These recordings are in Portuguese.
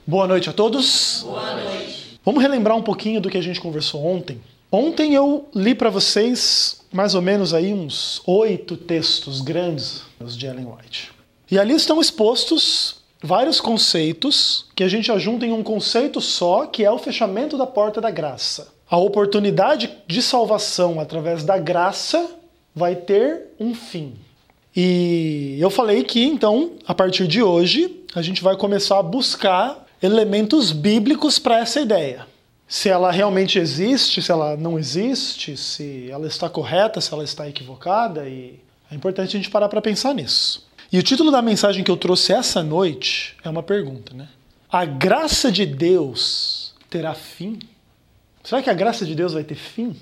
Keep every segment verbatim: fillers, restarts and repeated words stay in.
Boa noite a todos. Boa noite. Vamos relembrar um pouquinho do que a gente conversou ontem. Ontem eu li para vocês mais ou menos aí uns oito textos grandes de Ellen White. E ali estão expostos vários conceitos que a gente ajunta em um conceito só, que é o fechamento da porta da graça. A oportunidade de salvação através da graça vai ter um fim. E eu falei que, então, a partir de hoje, a gente vai começar a buscar elementos bíblicos para essa ideia. Se ela realmente existe, se ela não existe, se ela está correta, se ela está equivocada, e é importante a gente parar para pensar nisso. E o título da mensagem que eu trouxe essa noite é uma pergunta, né? A graça de Deus terá fim? Será que a graça de Deus vai ter fim?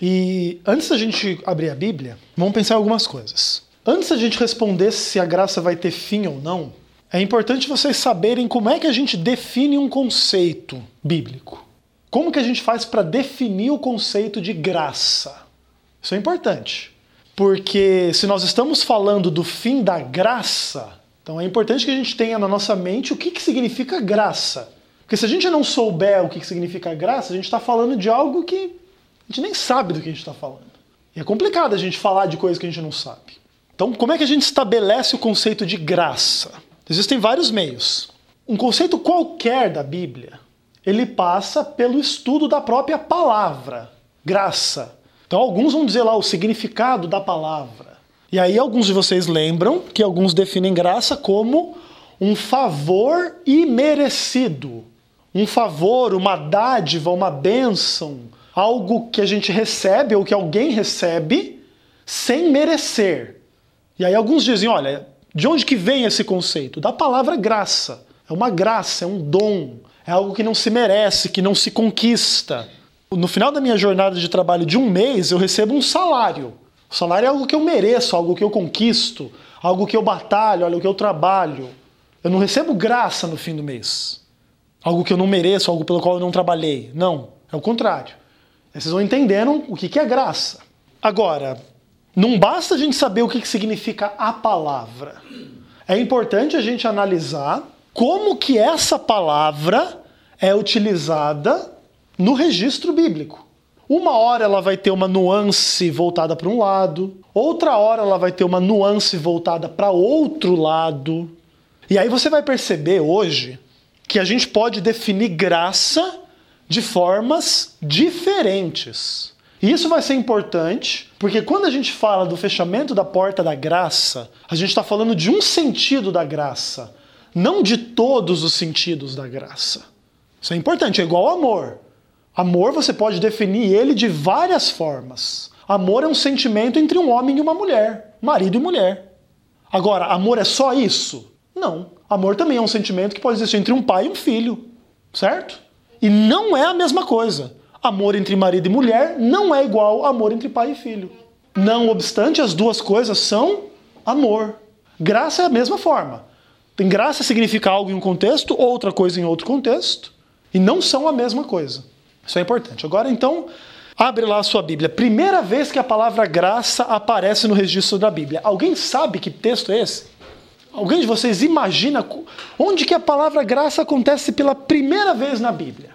E antes da gente abrir a Bíblia, vamos pensar em algumas coisas. Antes da gente responder se a graça vai ter fim ou não, é importante vocês saberem como é que a gente define um conceito bíblico. Como que a gente faz para definir o conceito de graça? Isso é importante. Porque se nós estamos falando do fim da graça, então é importante que a gente tenha na nossa mente o que, que significa graça. Porque se a gente não souber o que, que significa graça, a gente está falando de algo que a gente nem sabe do que a gente está falando. E é complicado a gente falar de coisas que a gente não sabe. Então, como é que a gente estabelece o conceito de graça? Existem vários meios. Um conceito qualquer da Bíblia, ele passa pelo estudo da própria palavra, graça. Então alguns vão dizer lá o significado da palavra. E aí alguns de vocês lembram que alguns definem graça como um favor imerecido. Um favor, uma dádiva, uma bênção, algo que a gente recebe ou que alguém recebe sem merecer. E aí alguns dizem, olha, de onde que vem esse conceito? Da palavra graça. É uma graça, é um dom, é algo que não se merece, que não se conquista. No final da minha jornada de trabalho de um mês, eu recebo um salário. O salário é algo que eu mereço, algo que eu conquisto, algo que eu batalho, algo que eu trabalho. Eu não recebo graça no fim do mês. Algo que eu não mereço, algo pelo qual eu não trabalhei. Não, é o contrário. Aí vocês vão entendendo o que é graça. Agora, não basta a gente saber o que significa a palavra. É importante a gente analisar como que essa palavra é utilizada no registro bíblico. Uma hora ela vai ter uma nuance voltada para um lado, outra hora ela vai ter uma nuance voltada para outro lado. E aí você vai perceber hoje que a gente pode definir graça de formas diferentes. E isso vai ser importante, porque quando a gente fala do fechamento da porta da graça, a gente está falando de um sentido da graça, não de todos os sentidos da graça. Isso é importante, é igual ao amor. Amor você pode definir ele de várias formas. Amor é um sentimento entre um homem e uma mulher, marido e mulher. Agora, amor é só isso? Não. Amor também é um sentimento que pode existir entre um pai e um filho, certo? E não é a mesma coisa. Amor entre marido e mulher não é igual a amor entre pai e filho. Não obstante, as duas coisas são amor. Graça é a mesma forma. Tem graça significa algo em um contexto, outra coisa em outro contexto, e não são a mesma coisa. Isso é importante. Agora, então, abre lá a sua Bíblia. Primeira vez que a palavra graça aparece no registro da Bíblia. Alguém sabe que texto é esse? Alguém de vocês imagina onde que a palavra graça acontece pela primeira vez na Bíblia?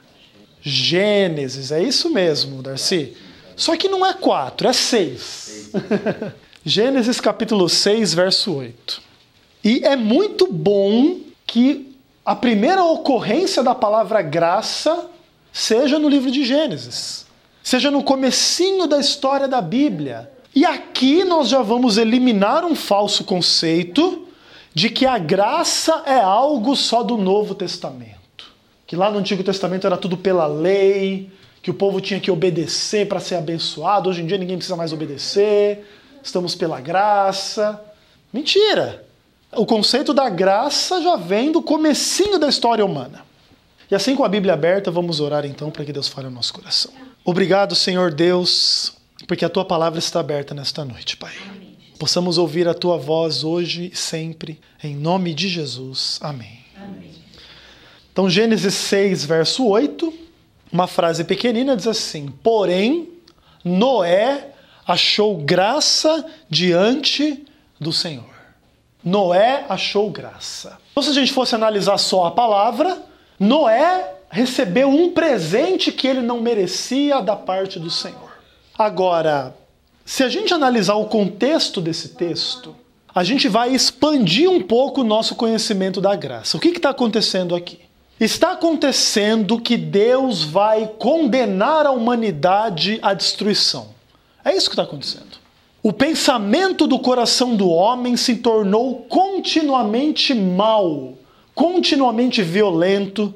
Gênesis, é isso mesmo, Darcy. Só que não é quatro, é seis. Gênesis capítulo seis, verso oito. E é muito bom que a primeira ocorrência da palavra graça seja no livro de Gênesis. Seja no comecinho da história da Bíblia. E aqui nós já vamos eliminar um falso conceito de que a graça é algo só do Novo Testamento. Que lá no Antigo Testamento era tudo pela lei, que o povo tinha que obedecer para ser abençoado. Hoje em dia ninguém precisa mais obedecer, estamos pela graça. Mentira! O conceito da graça já vem do comecinho da história humana. E assim, com a Bíblia aberta, vamos orar então para que Deus fale ao nosso coração. Obrigado, Senhor Deus, porque a Tua palavra está aberta nesta noite, Pai. Amém. Possamos ouvir a Tua voz hoje e sempre, em nome de Jesus. Amém. Amém. Então, Gênesis seis, verso oito, uma frase pequenina diz assim: porém, Noé achou graça diante do Senhor. Noé achou graça. Então, se a gente fosse analisar só a palavra, Noé recebeu um presente que ele não merecia da parte do Senhor. Agora, se a gente analisar o contexto desse texto, a gente vai expandir um pouco o nosso conhecimento da graça. O que está acontecendo aqui? Está acontecendo que Deus vai condenar a humanidade à destruição. É isso que está acontecendo. O pensamento do coração do homem se tornou continuamente mau, continuamente violento,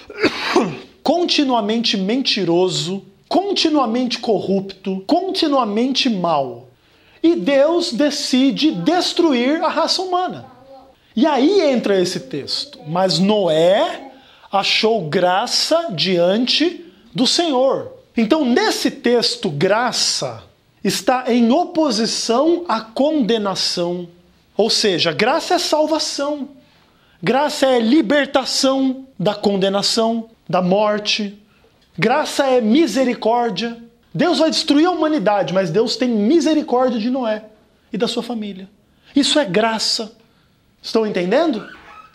continuamente mentiroso, continuamente corrupto, continuamente mau. E Deus decide destruir a raça humana. E aí entra esse texto. Mas Noé achou graça diante do Senhor. Então, nesse texto, graça está em oposição à condenação. Ou seja, graça é salvação. Graça é libertação da condenação, da morte. Graça é misericórdia. Deus vai destruir a humanidade, mas Deus tem misericórdia de Noé e da sua família. Isso é graça. Estão entendendo?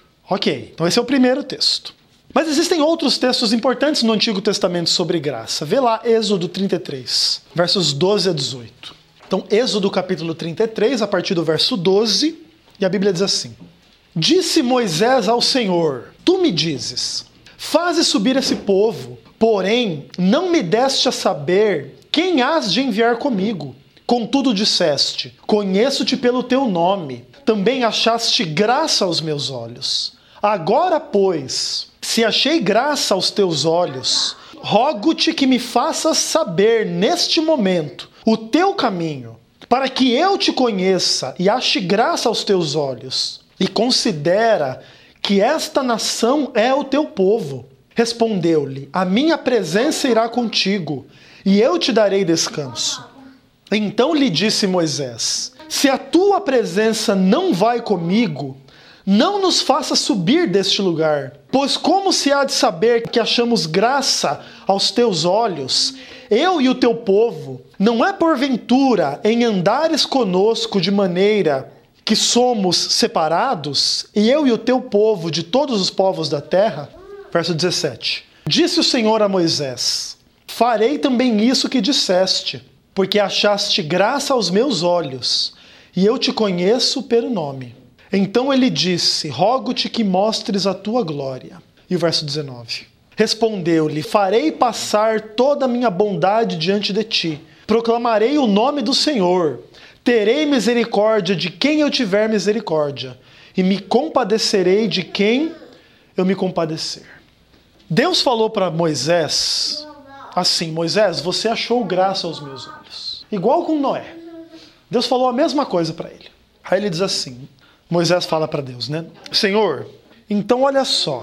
Ok, então esse é o primeiro texto. Mas existem outros textos importantes no Antigo Testamento sobre graça. Vê lá Êxodo trinta e três, versos doze a dezoito. Então, Êxodo capítulo trinta e três, a partir do verso doze, e a Bíblia diz assim: Disse Moisés ao Senhor, tu me dizes, faze subir esse povo, porém não me deste a saber quem hás de enviar comigo. Contudo disseste, conheço-te pelo teu nome, também achaste graça aos meus olhos. Agora, pois, se achei graça aos teus olhos, rogo-te que me faças saber neste momento o teu caminho, para que eu te conheça e ache graça aos teus olhos. E considera que esta nação é o teu povo. Respondeu-lhe, a minha presença irá contigo, e eu te darei descanso. Então lhe disse Moisés, se a tua presença não vai comigo, não nos faça subir deste lugar, pois como se há de saber que achamos graça aos teus olhos, eu e o teu povo, não é porventura em andares conosco de maneira que somos separados, e eu e o teu povo de todos os povos da terra? Verso dezessete. Disse o Senhor a Moisés, farei também isso que disseste, porque achaste graça aos meus olhos, e eu te conheço pelo nome. Então ele disse, rogo-te que mostres a tua glória. E o verso dezenove. Respondeu-lhe, farei passar toda a minha bondade diante de ti. Proclamarei o nome do Senhor. Terei misericórdia de quem eu tiver misericórdia. E me compadecerei de quem eu me compadecer. Deus falou para Moisés assim, Moisés, você achou graça aos meus olhos. Igual com Noé. Deus falou a mesma coisa para ele. Aí ele diz assim, Moisés fala para Deus, né? Senhor, então olha só,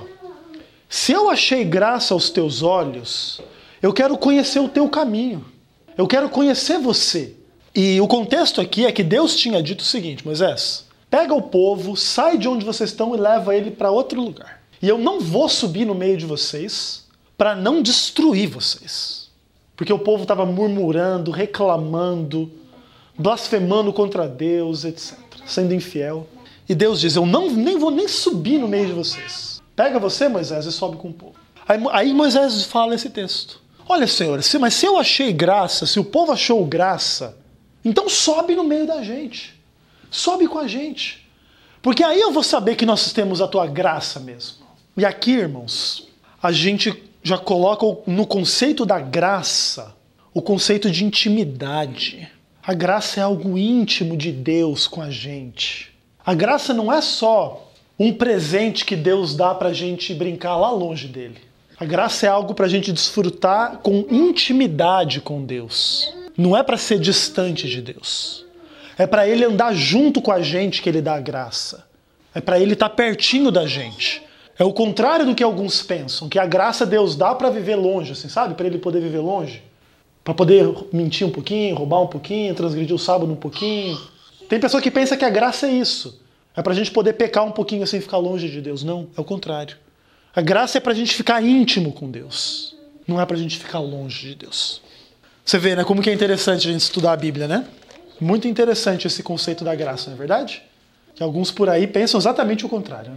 se eu achei graça aos teus olhos, eu quero conhecer o teu caminho. Eu quero conhecer você. E o contexto aqui é que Deus tinha dito o seguinte, Moisés, pega o povo, sai de onde vocês estão e leva ele para outro lugar. E eu não vou subir no meio de vocês para não destruir vocês. Porque o povo estava murmurando, reclamando, blasfemando contra Deus, etcétera, sendo infiel. E Deus diz, eu não, nem vou nem subir no meio de vocês. Pega você, Moisés, e sobe com o povo. Aí, aí Moisés fala esse texto. Olha, Senhor, se, mas se eu achei graça, se o povo achou graça, então sobe no meio da gente. Sobe com a gente. Porque aí eu vou saber que nós temos a tua graça mesmo. E aqui, irmãos, a gente já coloca no conceito da graça o conceito de intimidade. A graça é algo íntimo de Deus com a gente. A graça não é só um presente que Deus dá para a gente brincar lá longe dele. A graça é algo para a gente desfrutar com intimidade com Deus. Não é para ser distante de Deus. É para Ele andar junto com a gente que Ele dá a graça. É para Ele estar pertinho da gente. É o contrário do que alguns pensam, que a graça Deus dá para viver longe, assim, sabe? Para Ele poder viver longe. Para poder mentir um pouquinho, roubar um pouquinho, transgredir o sábado um pouquinho. Tem pessoa que pensa que a graça é isso. É pra gente poder pecar um pouquinho sem ficar longe de Deus. Não, é o contrário. A graça é pra gente ficar íntimo com Deus. Não é pra gente ficar longe de Deus. Você vê, né, como que é interessante a gente estudar a Bíblia, né? Muito interessante esse conceito da graça, não é verdade? Que alguns por aí pensam exatamente o contrário, né?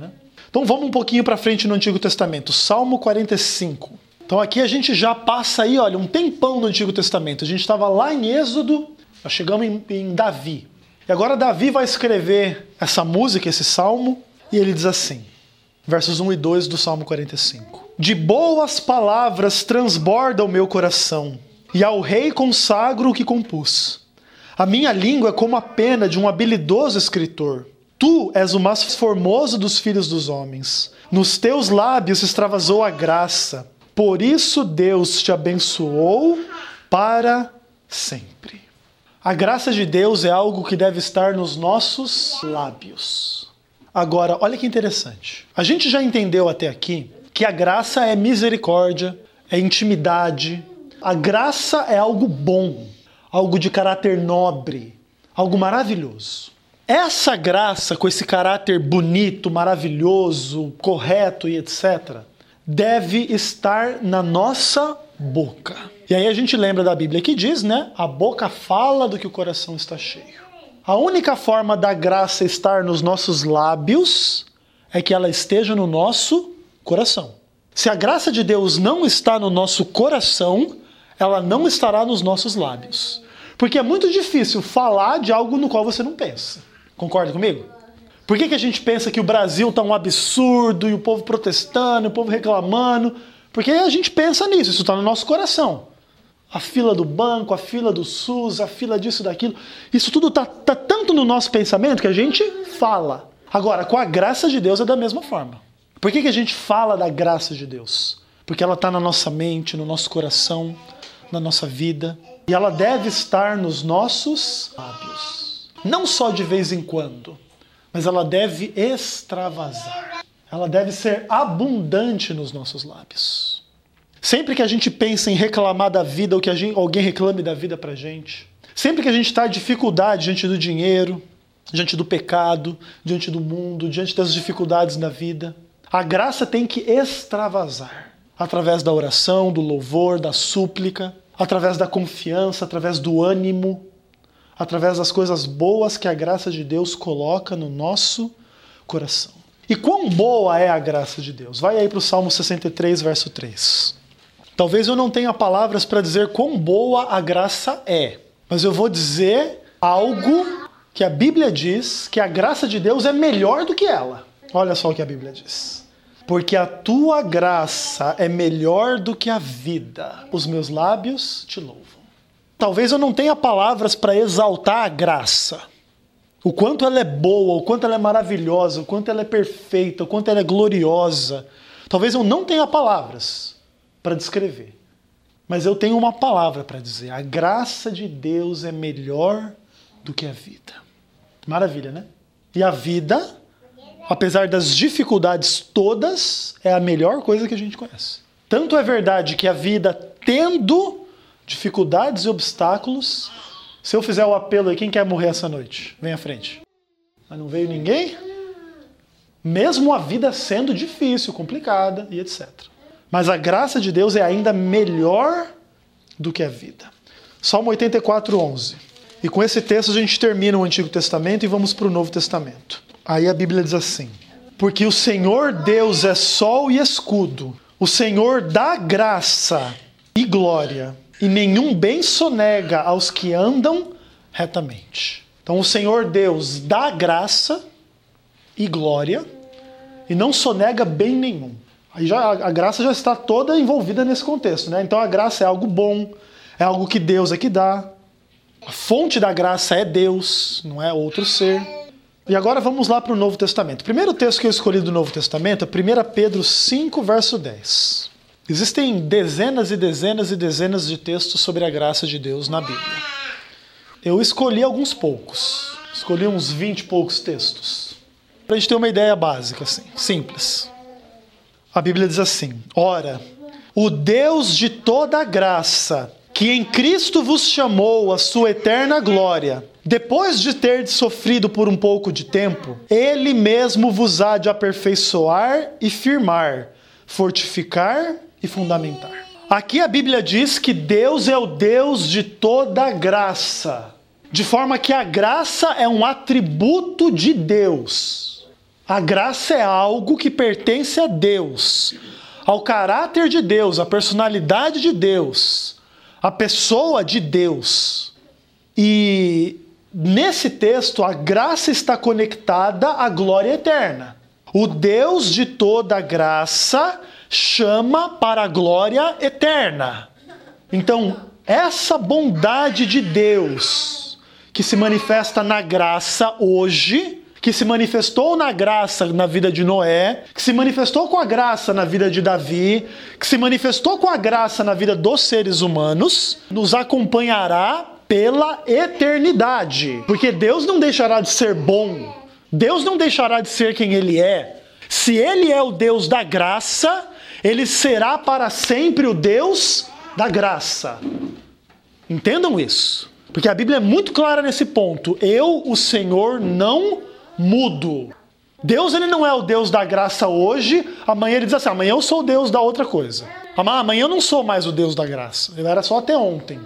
Então vamos um pouquinho para frente no Antigo Testamento, Salmo quarenta e cinco. Então aqui a gente já passa aí, olha, um tempão no Antigo Testamento. A gente estava lá em Êxodo, nós chegamos em, em Davi. E agora Davi vai escrever essa música, esse salmo, e ele diz assim, versos um e dois do Salmo quarenta e cinco. De boas palavras transborda o meu coração, e ao rei consagro o que compus. A minha língua é como a pena de um habilidoso escritor. Tu és o mais formoso dos filhos dos homens. Nos teus lábios extravasou a graça. Por isso Deus te abençoou para sempre. A graça de Deus é algo que deve estar nos nossos lábios. Agora, olha que interessante. A gente já entendeu até aqui que a graça é misericórdia, é intimidade. A graça é algo bom, algo de caráter nobre, algo maravilhoso. Essa graça, com esse caráter bonito, maravilhoso, correto e etcétera, deve estar na nossa boca. E aí a gente lembra da Bíblia que diz, né? A boca fala do que o coração está cheio. A única forma da graça estar nos nossos lábios é que ela esteja no nosso coração. Se a graça de Deus não está no nosso coração, ela não estará nos nossos lábios. Porque é muito difícil falar de algo no qual você não pensa. Concorda comigo? Por que que a gente pensa que o Brasil está um absurdo e o povo protestando, o povo reclamando? Porque a gente pensa nisso, isso está no nosso coração. A fila do banco, a fila do SUS, a fila disso e daquilo. Isso tudo está tá tanto no nosso pensamento que a gente fala. Agora, com a graça de Deus é da mesma forma. Por que que a gente fala da graça de Deus? Porque ela está na nossa mente, no nosso coração, na nossa vida. E ela deve estar nos nossos lábios. Não só de vez em quando, mas ela deve extravasar. Ela deve ser abundante nos nossos lábios. Sempre que a gente pensa em reclamar da vida, ou que a gente, alguém reclame da vida pra gente, sempre que a gente está em dificuldade diante do dinheiro, diante do pecado, diante do mundo, diante das dificuldades na vida, a graça tem que extravasar. Através da oração, do louvor, da súplica, através da confiança, através do ânimo, através das coisas boas que a graça de Deus coloca no nosso coração. E quão boa é a graça de Deus? Vai aí para o Salmo sessenta e três, verso três. Talvez eu não tenha palavras para dizer quão boa a graça é, mas eu vou dizer algo que a Bíblia diz, que a graça de Deus é melhor do que ela. Olha só o que a Bíblia diz. Porque a tua graça é melhor do que a vida. Os meus lábios te louvam. Talvez eu não tenha palavras para exaltar a graça. O quanto ela é boa, o quanto ela é maravilhosa, o quanto ela é perfeita, o quanto ela é gloriosa. Talvez eu não tenha palavras para descrever. Mas eu tenho uma palavra para dizer. A graça de Deus é melhor do que a vida. Maravilha, né? E a vida, apesar das dificuldades todas, é a melhor coisa que a gente conhece. Tanto é verdade que a vida, tendo dificuldades e obstáculos, se eu fizer o apelo aí, quem quer morrer essa noite? Vem à frente. Mas não veio ninguém? Mesmo a vida sendo difícil, complicada e etcétera. Mas a graça de Deus é ainda melhor do que a vida. Salmo oitenta e quatro, onze. E com esse texto a gente termina o Antigo Testamento e vamos para o Novo Testamento. Aí a Bíblia diz assim: porque o Senhor Deus é sol e escudo, o Senhor dá graça e glória, e nenhum bem sonega aos que andam retamente. Então o Senhor Deus dá graça e glória e não sonega bem nenhum. Aí já, a graça já está toda envolvida nesse contexto, né? Então a graça é algo bom, é algo que Deus é que dá. A fonte da graça é Deus, não é outro ser. E agora vamos lá para o Novo Testamento. O primeiro texto que eu escolhi do Novo Testamento é primeira Pedro cinco, verso dez. Existem dezenas e dezenas e dezenas de textos sobre a graça de Deus na Bíblia. Eu escolhi alguns poucos. Escolhi uns vinte e poucos textos. Para a gente ter uma ideia básica, assim, simples. A Bíblia diz assim: ora, o Deus de toda graça, que em Cristo vos chamou à sua eterna glória, depois de ter sofrido por um pouco de tempo, Ele mesmo vos há de aperfeiçoar e firmar, fortificar e fundamentar. Aqui a Bíblia diz que Deus é o Deus de toda graça, de forma que a graça é um atributo de Deus. A graça é algo que pertence a Deus, ao caráter de Deus, à personalidade de Deus, à pessoa de Deus. E nesse texto, a graça está conectada à glória eterna. O Deus de toda graça chama para a glória eterna. Então, essa bondade de Deus, que se manifesta na graça hoje, que se manifestou na graça na vida de Noé, que se manifestou com a graça na vida de Davi, que se manifestou com a graça na vida dos seres humanos, nos acompanhará pela eternidade. Porque Deus não deixará de ser bom, Deus não deixará de ser quem Ele é. Se Ele é o Deus da graça, Ele será para sempre o Deus da graça. Entendam isso, porque a Bíblia é muito clara nesse ponto. Eu, o Senhor, não mudo. Deus, ele não é o Deus da graça hoje, amanhã ele diz assim, amanhã eu sou o Deus da outra coisa. Amanhã eu não sou mais o Deus da graça, eu era só até ontem.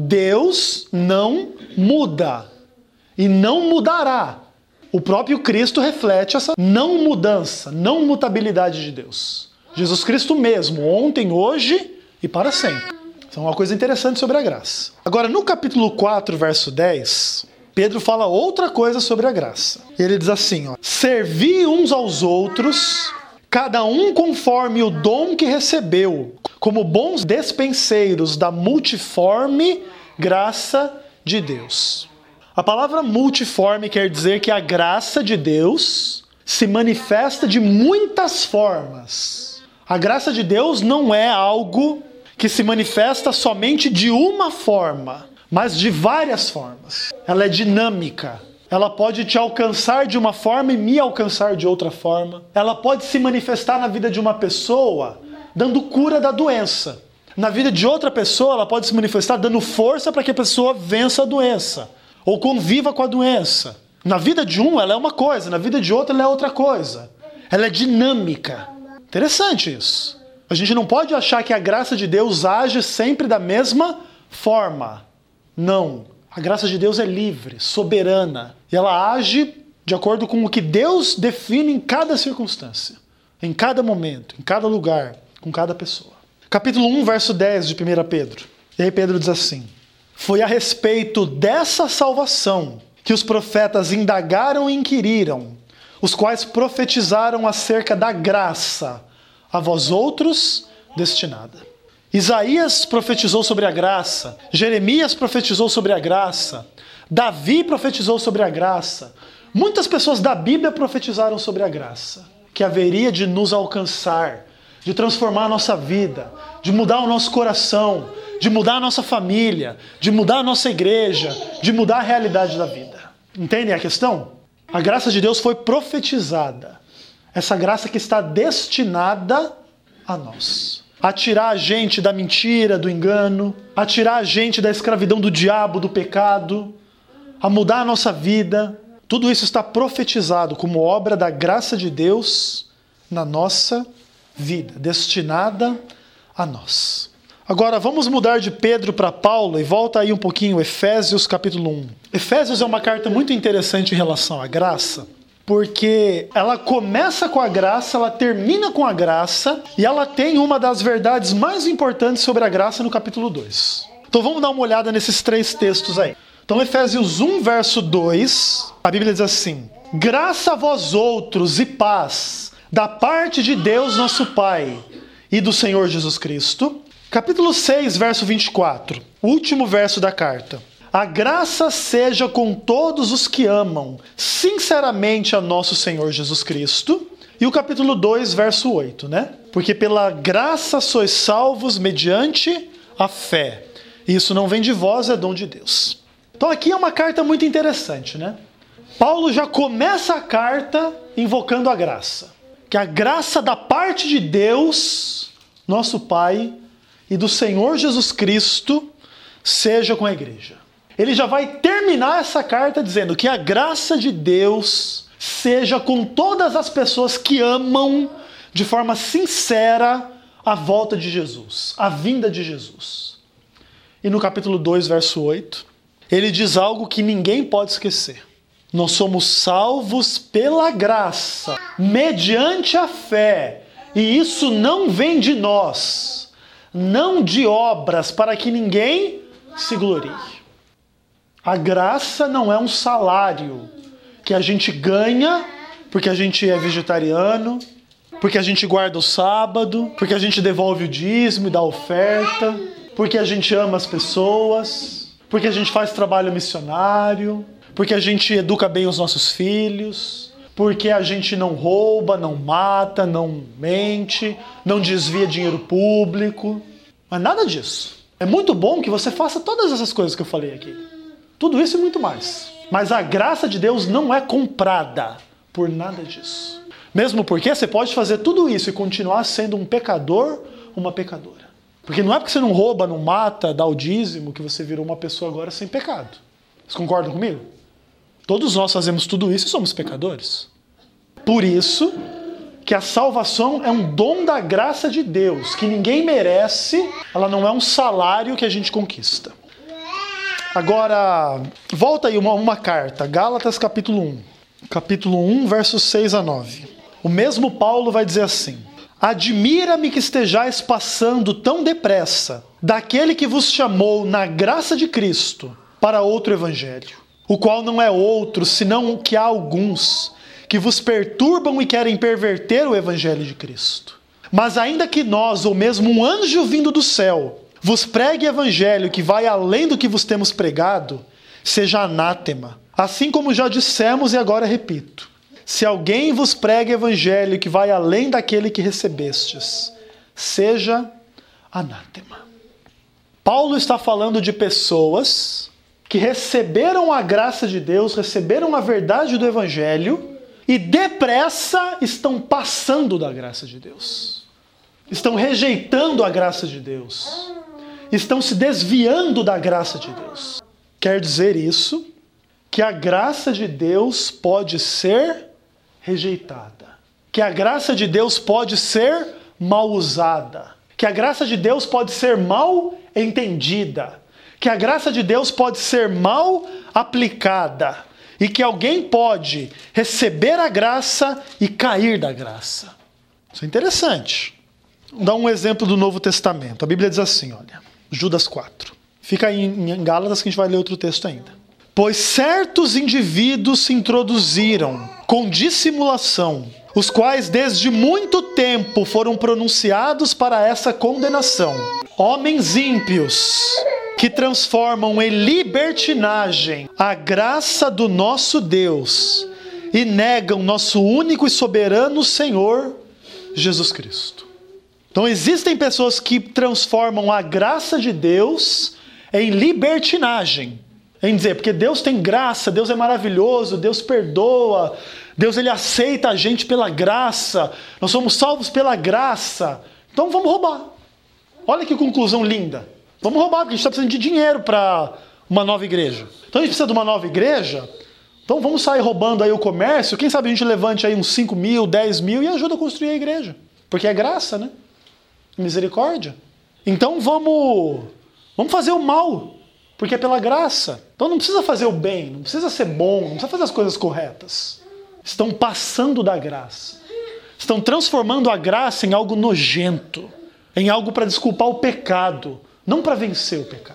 Deus não muda e não mudará. O próprio Cristo reflete essa não mudança, não mutabilidade de Deus. Jesus Cristo mesmo, ontem, hoje e para sempre. Isso é uma coisa interessante sobre a graça. Agora, no capítulo quatro, verso dez, Pedro fala outra coisa sobre a graça. Ele diz assim, ó, servi uns aos outros, cada um conforme o dom que recebeu, como bons despenseiros da multiforme graça de Deus. A palavra multiforme quer dizer que a graça de Deus se manifesta de muitas formas. A graça de Deus não é algo que se manifesta somente de uma forma, mas de várias formas. Ela é dinâmica. Ela pode te alcançar de uma forma e me alcançar de outra forma. Ela pode se manifestar na vida de uma pessoa dando cura da doença. Na vida de outra pessoa, ela pode se manifestar dando força para que a pessoa vença a doença ou conviva com a doença. Na vida de um, ela é uma coisa, na vida de outro, ela é outra coisa. Ela é dinâmica. Interessante isso. A gente não pode achar que a graça de Deus age sempre da mesma forma. Não. A graça de Deus é livre, soberana. E ela age de acordo com o que Deus define em cada circunstância, em cada momento, em cada lugar, com cada pessoa. Capítulo um, verso dez de primeira Pedro. E aí Pedro diz assim: foi a respeito dessa salvação que os profetas indagaram e inquiriram, os quais profetizaram acerca da graça a vós outros destinada. Isaías profetizou sobre a graça, Jeremias profetizou sobre a graça, Davi profetizou sobre a graça. Muitas pessoas da Bíblia profetizaram sobre a graça, que haveria de nos alcançar, de transformar a nossa vida, de mudar o nosso coração, de mudar a nossa família, de mudar a nossa igreja, de mudar a realidade da vida. Entendem a questão? A graça de Deus foi profetizada. Essa graça que está destinada a nós. A tirar a gente da mentira, do engano, a tirar a gente da escravidão do diabo, do pecado, a mudar a nossa vida. Tudo isso está profetizado como obra da graça de Deus na nossa vida, destinada a nós. Agora vamos mudar de Pedro para Paulo e volta aí um pouquinho, Efésios capítulo um. Efésios é uma carta muito interessante em relação à graça, porque ela começa com a graça, ela termina com a graça e ela tem uma das verdades mais importantes sobre a graça no capítulo dois. Então vamos dar uma olhada nesses três textos aí. Então Efésios um, verso dois, a Bíblia diz assim: graça a vós outros e paz da parte de Deus nosso Pai e do Senhor Jesus Cristo. Capítulo seis, verso vinte e quatro, último verso da carta. A graça seja com todos os que amam sinceramente a nosso Senhor Jesus Cristo. E o capítulo dois, verso oito, né? Porque pela graça sois salvos mediante a fé. Isso não vem de vós, é dom de Deus. Então aqui é uma carta muito interessante, né? Paulo já começa a carta invocando a graça. Que a graça da parte de Deus, nosso Pai, e do Senhor Jesus Cristo seja com a igreja. Ele já vai terminar essa carta dizendo que a graça de Deus seja com todas as pessoas que amam de forma sincera a volta de Jesus, a vinda de Jesus. E no capítulo dois, verso oito, ele diz algo que ninguém pode esquecer. Nós somos salvos pela graça, mediante a fé. E isso não vem de nós, não de obras, para que ninguém se glorie. A graça não é um salário que a gente ganha porque a gente é vegetariano, porque a gente guarda o sábado, porque a gente devolve o dízimo e dá oferta, porque a gente ama as pessoas, porque a gente faz trabalho missionário, porque a gente educa bem os nossos filhos, porque a gente não rouba, não mata, não mente, não desvia dinheiro público. Mas nada disso. É muito bom que você faça todas essas coisas que eu falei aqui. Tudo isso e muito mais. Mas a graça de Deus não é comprada por nada disso. Mesmo porque você pode fazer tudo isso e continuar sendo um pecador, uma pecadora. Porque não é porque você não rouba, não mata, dá o dízimo, que você virou uma pessoa agora sem pecado. Vocês concordam comigo? Todos nós fazemos tudo isso e somos pecadores. Por isso que a salvação é um dom da graça de Deus, que ninguém merece, ela não é um salário que a gente conquista. Agora, volta aí uma, uma carta, Gálatas capítulo um. Capítulo um, versos seis a nove. O mesmo Paulo vai dizer assim: admira-me que estejais passando tão depressa daquele que vos chamou na graça de Cristo para outro evangelho, o qual não é outro, senão que há alguns que vos perturbam e querem perverter o evangelho de Cristo. Mas ainda que nós, ou mesmo um anjo vindo do céu, vos pregue evangelho que vai além do que vos temos pregado, seja anátema. Assim como já dissemos e agora repito: se alguém vos prega evangelho que vai além daquele que recebestes, seja anátema. Paulo está falando de pessoas que receberam a graça de Deus, receberam a verdade do evangelho e depressa estão passando da graça de Deus. Estão rejeitando a graça de Deus. Estão se desviando da graça de Deus. Quer dizer isso? Que a graça de Deus pode ser rejeitada. Que a graça de Deus pode ser mal usada. Que a graça de Deus pode ser mal entendida. Que a graça de Deus pode ser mal aplicada. E que alguém pode receber a graça e cair da graça. Isso é interessante. Vou dar um exemplo do Novo Testamento. A Bíblia diz assim, olha, Judas quatro. Fica aí em Gálatas que a gente vai ler outro texto ainda. Pois certos indivíduos se introduziram com dissimulação, os quais desde muito tempo foram pronunciados para essa condenação. Homens ímpios, que transformam em libertinagem a graça do nosso Deus e negam nosso único e soberano Senhor, Jesus Cristo. Então existem pessoas que transformam a graça de Deus em libertinagem. Em dizer, porque Deus tem graça, Deus é maravilhoso, Deus perdoa, Deus ele aceita a gente pela graça, nós somos salvos pela graça, então vamos roubar. Olha que conclusão linda. Vamos roubar, porque a gente está precisando de dinheiro para uma nova igreja. Então a gente precisa de uma nova igreja, então vamos sair roubando aí o comércio, quem sabe a gente levante aí uns cinco mil, dez mil e ajuda a construir a igreja. Porque é graça, né? Misericórdia. Então vamos, vamos fazer o mal, porque é pela graça. Então não precisa fazer o bem, não precisa ser bom, não precisa fazer as coisas corretas. Estão passando da graça. Estão transformando a graça em algo nojento, em algo para desculpar o pecado, não para vencer o pecado.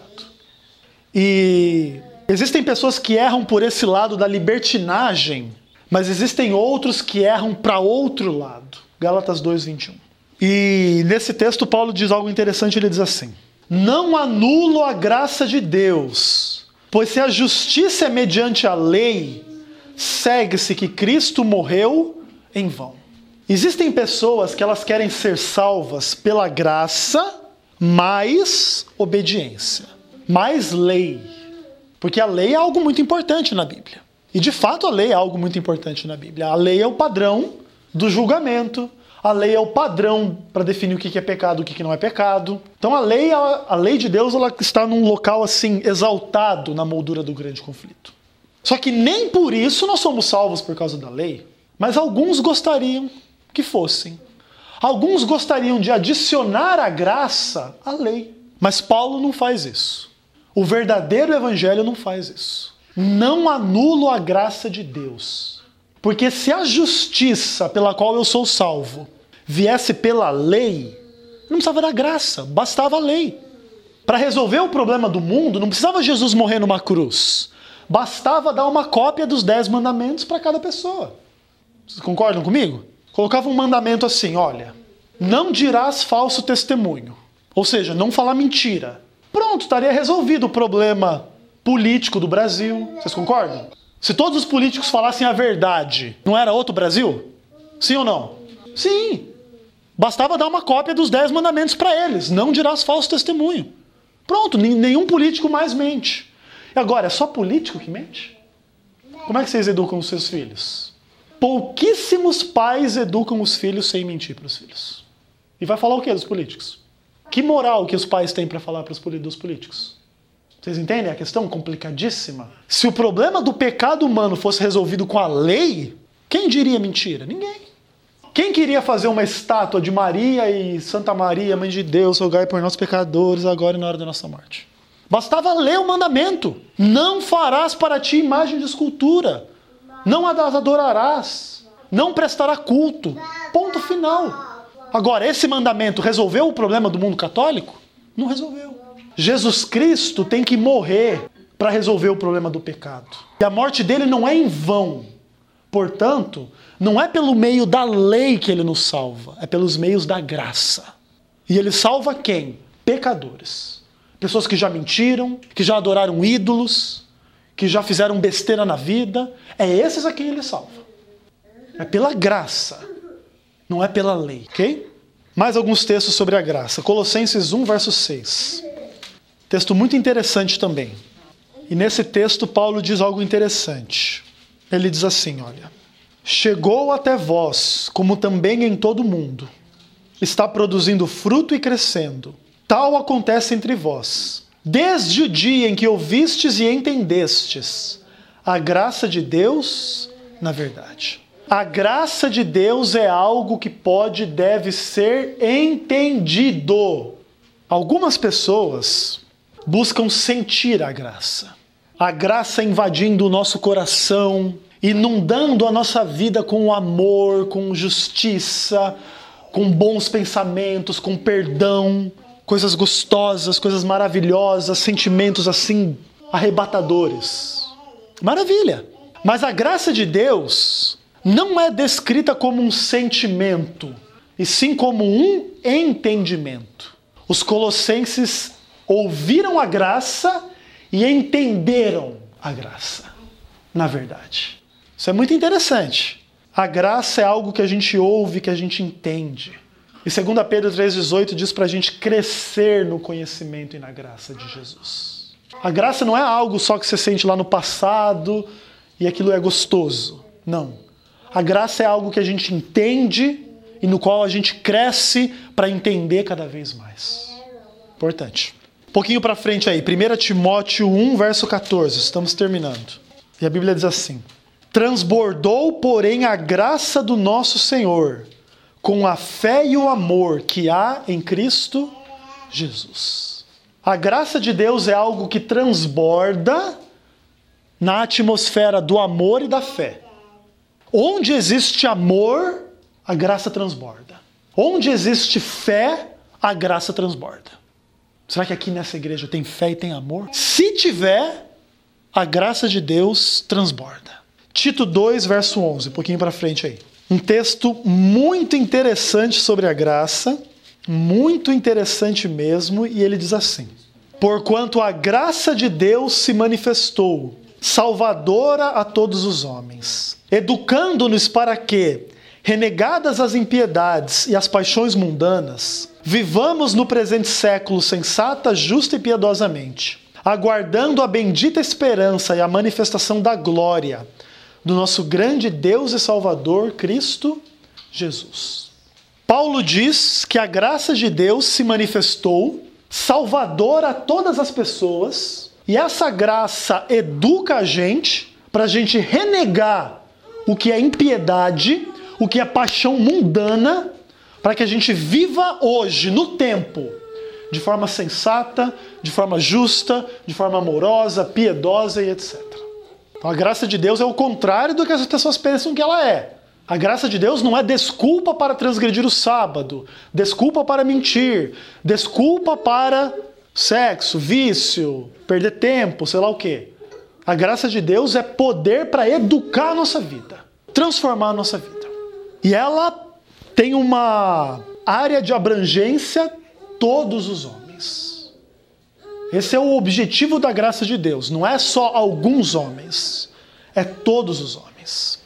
E existem pessoas que erram por esse lado da libertinagem, mas existem outros que erram para outro lado. Gálatas dois, vinte e um. E nesse texto Paulo diz algo interessante, ele diz assim: não anulo a graça de Deus, pois se a justiça é mediante a lei, segue-se que Cristo morreu em vão. Existem pessoas que elas querem ser salvas pela graça, mais obediência, mais lei. Porque a lei é algo muito importante na Bíblia. E de fato a lei é algo muito importante na Bíblia. A lei é o padrão do julgamento. A lei é o padrão para definir o que é pecado e o que não é pecado. Então a lei, a lei de Deus ela está num local assim exaltado na moldura do grande conflito. Só que nem por isso nós somos salvos por causa da lei. Mas alguns gostariam que fossem. Alguns gostariam de adicionar a graça à lei. Mas Paulo não faz isso. O verdadeiro evangelho não faz isso. não anulo a graça de Deus. Porque se a justiça pela qual eu sou salvo viesse pela lei, não precisava da graça, bastava a lei. Para resolver o problema do mundo, não precisava Jesus morrer numa cruz. Bastava dar uma cópia dos dez mandamentos para cada pessoa. Vocês concordam comigo? Colocava um mandamento assim, olha, não dirás falso testemunho. Ou seja, não falar mentira. Pronto, estaria resolvido o problema político do Brasil. Vocês concordam? Se todos os políticos falassem a verdade, não era outro Brasil? Sim ou não? Sim. Bastava dar uma cópia dos dez mandamentos para eles. Não dirás falso testemunho. Pronto, nenhum político mais mente. E agora, é só político que mente? Como é que vocês educam os seus filhos? Pouquíssimos pais educam os filhos sem mentir para os filhos. E vai falar o que dos políticos? Que moral que os pais têm para falar para os dos políticos? Vocês entendem a questão? Complicadíssima. Se o problema do pecado humano fosse resolvido com a lei, quem diria mentira? Ninguém. Quem queria fazer uma estátua de Maria e Santa Maria, Mãe de Deus, rogai por nós pecadores, agora e na hora da nossa morte? Bastava ler o mandamento. Não farás para ti imagem de escultura. Não as adorarás. Não prestará culto. Ponto final. Agora, esse mandamento resolveu o problema do mundo católico? Não resolveu. Jesus Cristo tem que morrer para resolver o problema do pecado. E a morte dele não é em vão. Portanto, não é pelo meio da lei que ele nos salva, é pelos meios da graça. E ele salva quem? Pecadores. Pessoas que já mentiram, que já adoraram ídolos, que já fizeram besteira na vida. É esses a quem ele salva. É pela graça, não é pela lei, ok? Mais alguns textos sobre a graça. Colossenses um, verso seis. Texto muito interessante também. E nesse texto Paulo diz algo interessante. Ele diz assim, olha: chegou até vós, como também em todo o mundo, está produzindo fruto e crescendo. Tal acontece entre vós, desde o dia em que ouvistes e entendestes a graça de Deus na verdade. A graça de Deus é algo que pode e deve ser entendido. Algumas pessoas buscam sentir a graça. A graça invadindo o nosso coração, inundando a nossa vida com amor, com justiça, com bons pensamentos, com perdão, coisas gostosas, coisas maravilhosas, sentimentos assim arrebatadores. Maravilha! Mas a graça de Deus não é descrita como um sentimento, e sim como um entendimento. Os colossenses ouviram a graça e entenderam a graça, na verdade. Isso é muito interessante. A graça é algo que a gente ouve, que a gente entende. E segundo Pedro três, dezoito diz para a gente crescer no conhecimento e na graça de Jesus. A graça não é algo só que você sente lá no passado e aquilo é gostoso. Não. A graça é algo que a gente entende e no qual a gente cresce para entender cada vez mais. Importante. Um pouquinho para frente aí, primeiro Timóteo um, verso quatorze, estamos terminando. E a Bíblia diz assim: transbordou, porém, a graça do nosso Senhor, com a fé e o amor que há em Cristo Jesus. A graça de Deus é algo que transborda na atmosfera do amor e da fé. Onde existe amor, a graça transborda. Onde existe fé, a graça transborda. Será que aqui nessa igreja tem fé e tem amor? Se tiver, a graça de Deus transborda. Tito dois, verso onze, um pouquinho para frente aí. Um texto muito interessante sobre a graça, muito interessante mesmo, e ele diz assim: porquanto a graça de Deus se manifestou, salvadora a todos os homens, educando-nos para que, renegadas as impiedades e as paixões mundanas, vivamos no presente século sensata, justa e piedosamente, aguardando a bendita esperança e a manifestação da glória do nosso grande Deus e Salvador, Cristo Jesus. Paulo diz que a graça de Deus se manifestou, salvadora a todas as pessoas, e essa graça educa a gente para a gente renegar o que é impiedade, o que é paixão mundana, para que a gente viva hoje, no tempo, de forma sensata, de forma justa, de forma amorosa, piedosa e etcétera. A graça de Deus é o contrário do que as pessoas pensam que ela é. A graça de Deus não é desculpa para transgredir o sábado, desculpa para mentir, desculpa para sexo, vício, perder tempo, sei lá o quê. A graça de Deus é poder para educar a nossa vida, transformar a nossa vida. E ela tem uma área de abrangência, todos os homens. Esse é o objetivo da graça de Deus. Não é só alguns homens, é todos os homens.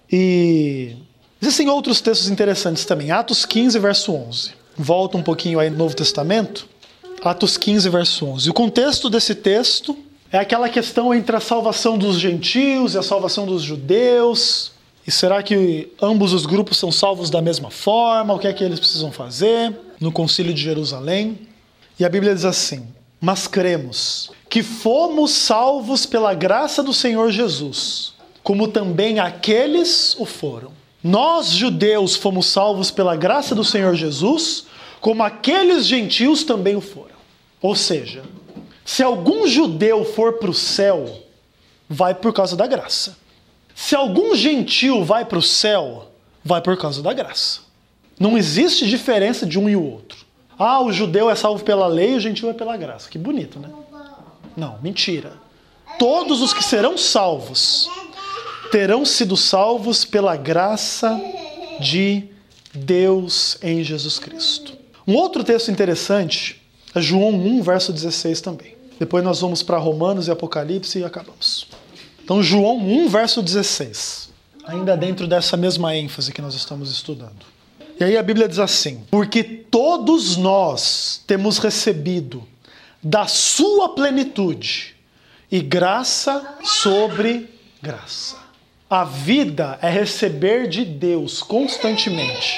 E existem outros textos interessantes também. Atos quinze, verso onze. Volta um pouquinho aí no Novo Testamento. Atos quinze, verso onze. O contexto desse texto é aquela questão entre a salvação dos gentios e a salvação dos judeus. E será que ambos os grupos são salvos da mesma forma? O que é que eles precisam fazer? No Concílio de Jerusalém. E a Bíblia diz assim: mas cremos que fomos salvos pela graça do Senhor Jesus, como também aqueles o foram. Nós, judeus, fomos salvos pela graça do Senhor Jesus, como aqueles gentios também o foram. Ou seja, se algum judeu for para o céu, vai por causa da graça. Se algum gentil vai para o céu, vai por causa da graça. Não existe diferença de um e o outro. Ah, o judeu é salvo pela lei e o gentil é pela graça. Que bonito, né? Não, mentira. Todos os que serão salvos terão sido salvos pela graça de Deus em Jesus Cristo. Um outro texto interessante é João um, verso dezesseis também. Depois nós vamos para Romanos e Apocalipse e acabamos. Então João um, verso dezesseis. Ainda dentro dessa mesma ênfase que nós estamos estudando. E aí a Bíblia diz assim: porque todos nós temos recebido da sua plenitude e graça sobre graça. A vida é receber de Deus constantemente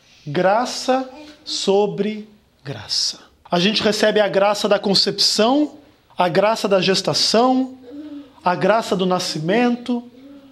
graça sobre graça. A gente recebe a graça da concepção, a graça da gestação, a graça do nascimento,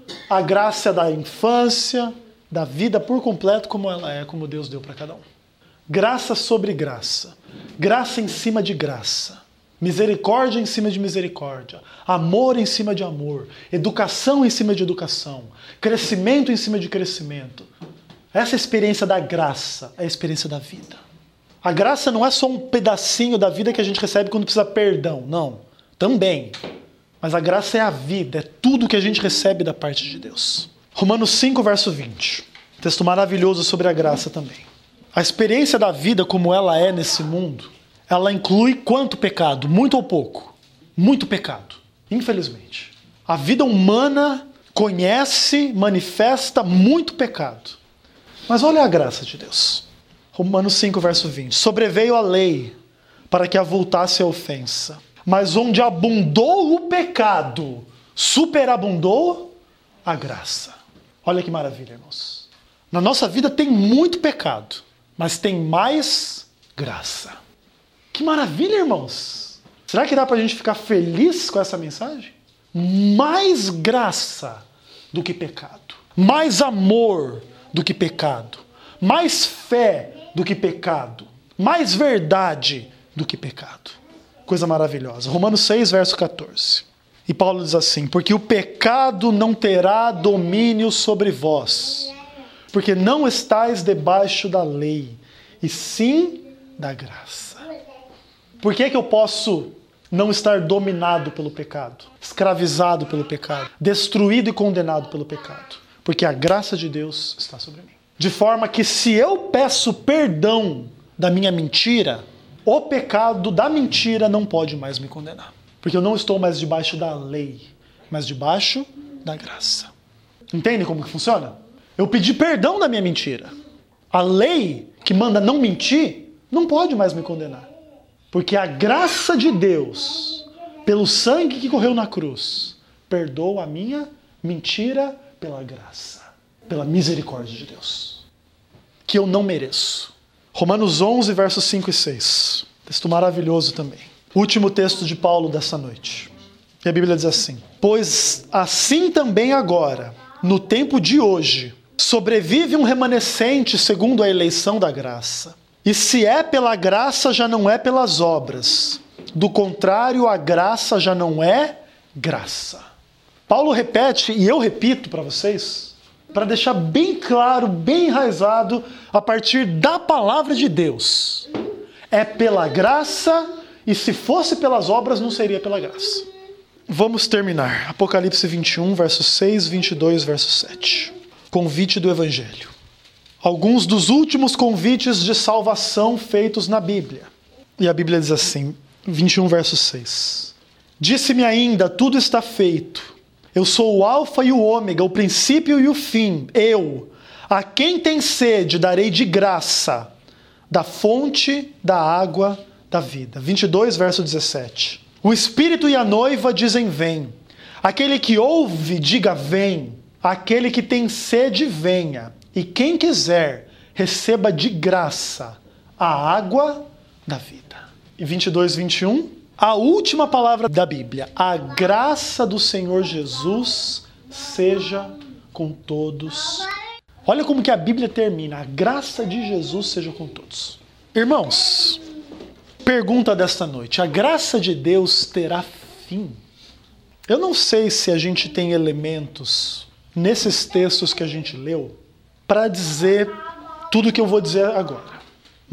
a graça da infância, da vida por completo como ela é, como Deus deu para cada um. Graça sobre graça. Graça em cima de graça. Misericórdia em cima de misericórdia. Amor em cima de amor. Educação em cima de educação. Crescimento em cima de crescimento. Essa experiência da graça é a experiência da vida. A graça não é só um pedacinho da vida que a gente recebe quando precisa perdão. Não. Também. Mas a graça é a vida. É tudo que a gente recebe da parte de Deus. Romanos cinco, verso vinte. Texto maravilhoso sobre a graça também. A experiência da vida como ela é nesse mundo, ela inclui quanto pecado? Muito ou pouco? Muito pecado, infelizmente. A vida humana conhece, manifesta muito pecado. Mas olha a graça de Deus. Romanos cinco, verso vinte. Sobreveio a lei para que avultasse a ofensa. Mas onde abundou o pecado, superabundou a graça. Olha que maravilha, irmãos. Na nossa vida tem muito pecado, mas tem mais graça. Que maravilha, irmãos. Será que dá pra gente ficar feliz com essa mensagem? Mais graça do que pecado. Mais amor do que pecado. Mais fé do que pecado. Mais verdade do que pecado. Coisa maravilhosa. Romanos seis, verso quatorze. E Paulo diz assim: porque o pecado não terá domínio sobre vós, porque não estáis debaixo da lei, e sim da graça. Por que que eu posso não estar dominado pelo pecado, escravizado pelo pecado, destruído e condenado pelo pecado? Porque a graça de Deus está sobre mim. De forma que se eu peço perdão da minha mentira, o pecado da mentira não pode mais me condenar. Porque eu não estou mais debaixo da lei, mas debaixo da graça. Entende como que funciona? Eu pedi perdão da minha mentira. A lei que manda não mentir não pode mais me condenar. Porque a graça de Deus, pelo sangue que correu na cruz, perdoa a minha mentira pela graça, pela misericórdia de Deus, que eu não mereço. Romanos onze, versos cinco e seis. Texto maravilhoso também. Último texto de Paulo dessa noite. E a Bíblia diz assim: pois assim também agora, no tempo de hoje, sobrevive um remanescente segundo a eleição da graça. E se é pela graça, já não é pelas obras. Do contrário, a graça já não é graça. Paulo repete, e eu repito para vocês, para deixar bem claro, bem enraizado, a partir da palavra de Deus. É pela graça, e se fosse pelas obras, não seria pela graça. Vamos terminar. Apocalipse vinte e um, verso seis, vinte e dois, verso sete. Convite do Evangelho. Alguns dos últimos convites de salvação feitos na Bíblia. E a Bíblia diz assim, vinte e um, verso seis. Disse-me ainda, tudo está feito. Eu sou o alfa e o ômega, o princípio e o fim. Eu, a quem tem sede, darei de graça da fonte da água da vida. vinte e dois, verso dezessete. O Espírito e a noiva dizem vem. Aquele que ouve, diga vem. Aquele que tem sede, venha. E quem quiser, receba de graça a água da vida. E vinte e dois, vinte e um. A última palavra da Bíblia. A graça do Senhor Jesus seja com todos. Olha como que a Bíblia termina. A graça de Jesus seja com todos. Irmãos, pergunta desta noite. A graça de Deus terá fim? Eu não sei se a gente tem elementos nesses textos que a gente leu para dizer tudo o que eu vou dizer agora.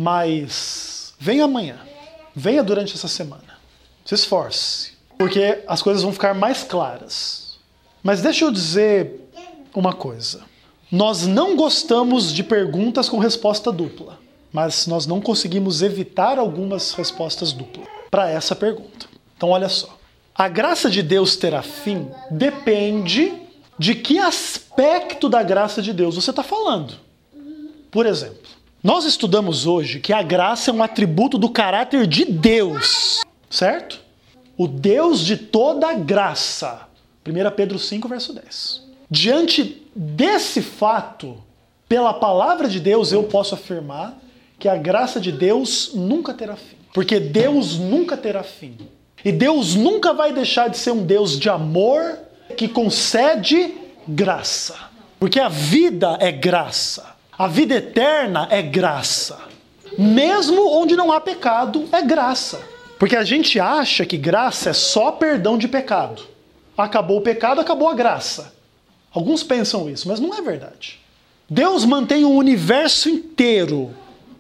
Mas venha amanhã. Venha durante essa semana. Se esforce. Porque as coisas vão ficar mais claras. Mas deixa eu dizer uma coisa. Nós não gostamos de perguntas com resposta dupla. Mas nós não conseguimos evitar algumas respostas duplas para essa pergunta. Então olha só. A graça de Deus terá fim depende de que aspecto da graça de Deus você está falando. Por exemplo, nós estudamos hoje que a graça é um atributo do caráter de Deus. Certo? O Deus de toda graça. primeira Pedro cinco, verso dez. Diante desse fato, pela palavra de Deus, eu posso afirmar que a graça de Deus nunca terá fim. Porque Deus nunca terá fim. E Deus nunca vai deixar de ser um Deus de amor que concede graça. Porque a vida é graça. A vida eterna é graça. Mesmo onde não há pecado, é graça. Porque a gente acha que graça é só perdão de pecado. Acabou o pecado, acabou a graça. Alguns pensam isso, mas não é verdade. Deus mantém o universo inteiro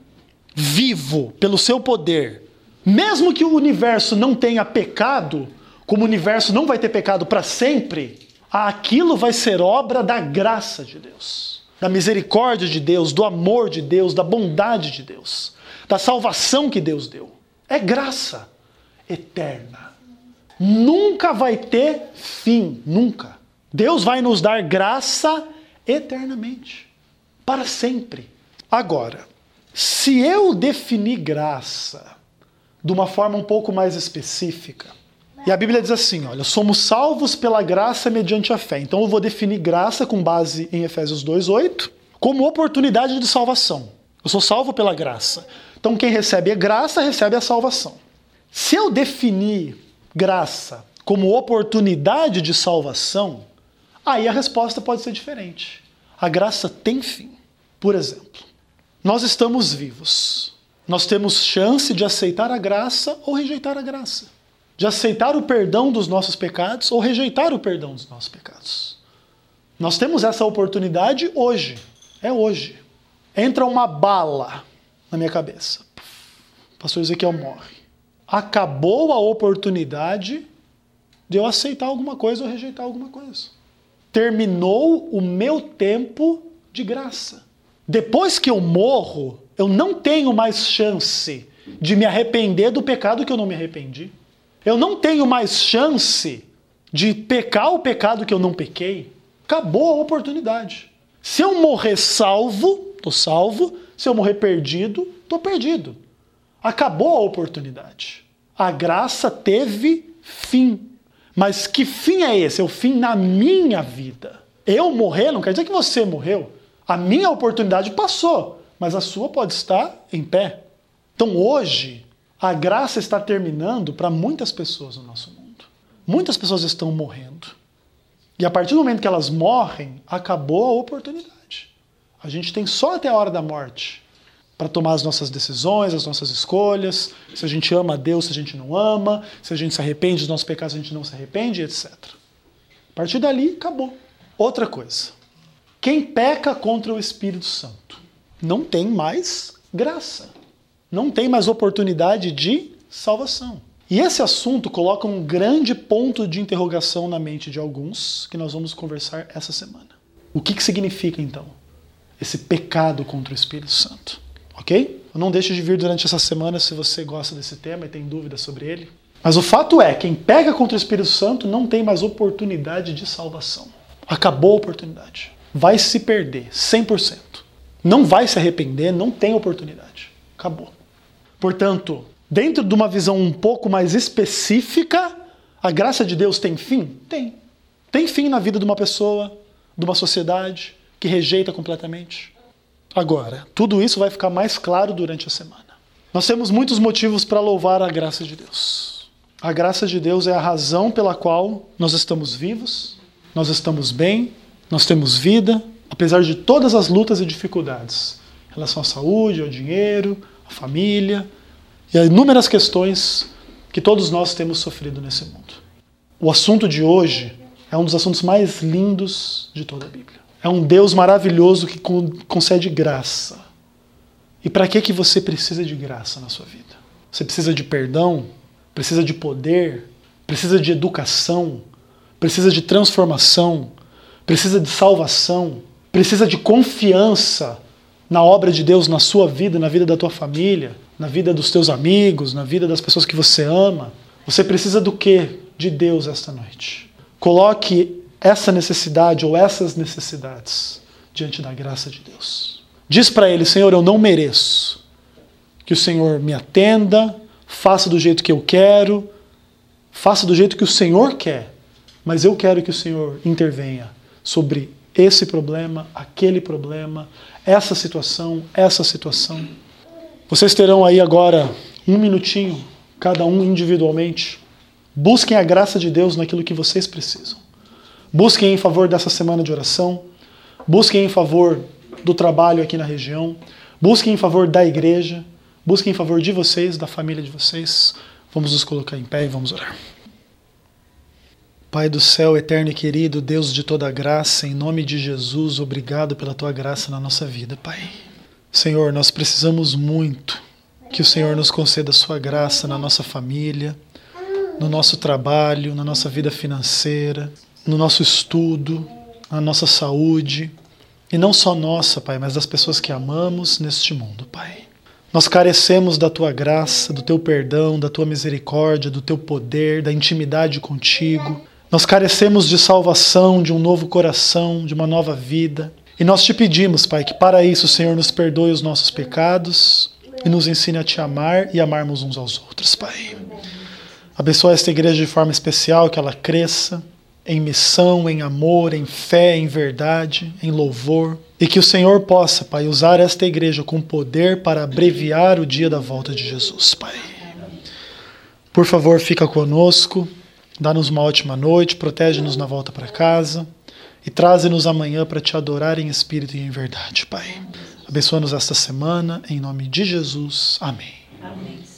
vivo pelo seu poder. Mesmo que o universo não tenha pecado, como o universo não vai ter pecado para sempre, aquilo vai ser obra da graça de Deus, da misericórdia de Deus, do amor de Deus, da bondade de Deus, da salvação que Deus deu. É graça eterna. Nunca vai ter fim, nunca. Deus vai nos dar graça eternamente, para sempre. Agora, se eu definir graça de uma forma um pouco mais específica, e a Bíblia diz assim, olha, somos salvos pela graça mediante a fé. Então eu vou definir graça com base em Efésios dois, oito, como oportunidade de salvação. Eu sou salvo pela graça. Então quem recebe a graça, recebe a salvação. Se eu definir graça como oportunidade de salvação, aí a resposta pode ser diferente. A graça tem fim. Por exemplo, nós estamos vivos. Nós temos chance de aceitar a graça ou rejeitar a graça. De aceitar o perdão dos nossos pecados ou rejeitar o perdão dos nossos pecados. Nós temos essa oportunidade hoje. É hoje. Entra uma bala na minha cabeça. O pastor Ezequiel morre. Acabou a oportunidade de eu aceitar alguma coisa ou rejeitar alguma coisa. Terminou o meu tempo de graça. Depois que eu morro, eu não tenho mais chance de me arrepender do pecado que eu não me arrependi. Eu não tenho mais chance de pecar o pecado que eu não pequei. Acabou a oportunidade. Se eu morrer salvo, estou salvo. Se eu morrer perdido, estou perdido. Acabou a oportunidade. A graça teve fim. Mas que fim é esse? É o fim na minha vida. Eu morrer não quer dizer que você morreu. A minha oportunidade passou, mas a sua pode estar em pé. Então hoje, a graça está terminando para muitas pessoas no nosso mundo. Muitas pessoas estão morrendo. E a partir do momento que elas morrem, acabou a oportunidade. A gente tem só até a hora da morte para tomar as nossas decisões, as nossas escolhas, se a gente ama a Deus, se a gente não ama, se a gente se arrepende dos nossos pecados, se a gente não se arrepende, etcétera. partir dali, acabou. Outra coisa. Quem peca contra o Espírito Santo não tem mais graça. Não tem mais oportunidade de salvação. E esse assunto coloca um grande ponto de interrogação na mente de alguns, que nós vamos conversar essa semana. O que, que significa, então, esse pecado contra o Espírito Santo? Ok? Não deixe de vir durante essa semana se você gosta desse tema e tem dúvidas sobre ele. Mas o fato é, quem pega contra o Espírito Santo não tem mais oportunidade de salvação. Acabou a oportunidade. Vai se perder, cem por cento. Não vai se arrepender, não tem oportunidade. Acabou. Portanto, dentro de uma visão um pouco mais específica, a graça de Deus tem fim? Tem. Tem fim na vida de uma pessoa, de uma sociedade que rejeita completamente. Agora, tudo isso vai ficar mais claro durante a semana. Nós temos muitos motivos para louvar a graça de Deus. A graça de Deus é a razão pela qual nós estamos vivos, nós estamos bem, nós temos vida, apesar de todas as lutas e dificuldades em relação à saúde, ao dinheiro, à família e a inúmeras questões que todos nós temos sofrido nesse mundo. O assunto de hoje é um dos assuntos mais lindos de toda a Bíblia. É um Deus maravilhoso que concede graça. E para que que você precisa de graça na sua vida? Você precisa de perdão? Precisa de poder? Precisa de educação? Precisa de transformação? Precisa de salvação? Precisa de confiança na obra de Deus na sua vida, na vida da tua família, na vida dos teus amigos, na vida das pessoas que você ama? Você precisa do quê? De Deus esta noite. Coloque essa necessidade ou essas necessidades diante da graça de Deus. Diz para Ele: Senhor, eu não mereço que o Senhor me atenda, faça do jeito que eu quero, faça do jeito que o Senhor quer, mas eu quero que o Senhor intervenha sobre esse problema, aquele problema, essa situação, essa situação. Vocês terão aí agora um minutinho, cada um individualmente. Busquem a graça de Deus naquilo que vocês precisam. Busquem em favor dessa semana de oração. Busquem em favor do trabalho aqui na região. Busquem em favor da igreja. Busquem em favor de vocês, da família de vocês. Vamos nos colocar em pé e vamos orar. Pai do céu, eterno e querido, Deus de toda graça, em nome de Jesus, obrigado pela tua graça na nossa vida, Pai. Senhor, nós precisamos muito que o Senhor nos conceda a sua graça na nossa família, no nosso trabalho, na nossa vida financeira, no nosso estudo, na nossa saúde, e não só nossa, Pai, mas das pessoas que amamos neste mundo, Pai. Nós carecemos da tua graça, do teu perdão, da tua misericórdia, do teu poder, da intimidade contigo. Nós carecemos de salvação, de um novo coração, de uma nova vida. E nós te pedimos, Pai, que para isso o Senhor nos perdoe os nossos pecados e nos ensine a te amar e amarmos uns aos outros, Pai. Abençoa esta igreja de forma especial, que ela cresça em missão, em amor, em fé, em verdade, em louvor. E que o Senhor possa, Pai, usar esta igreja com poder para abreviar o dia da volta de Jesus, Pai. Por favor, fica conosco, dá-nos uma ótima noite, protege-nos na volta para casa e traze-nos amanhã para te adorar em espírito e em verdade, Pai. Abençoa-nos esta semana, em nome de Jesus. Amém. Amém.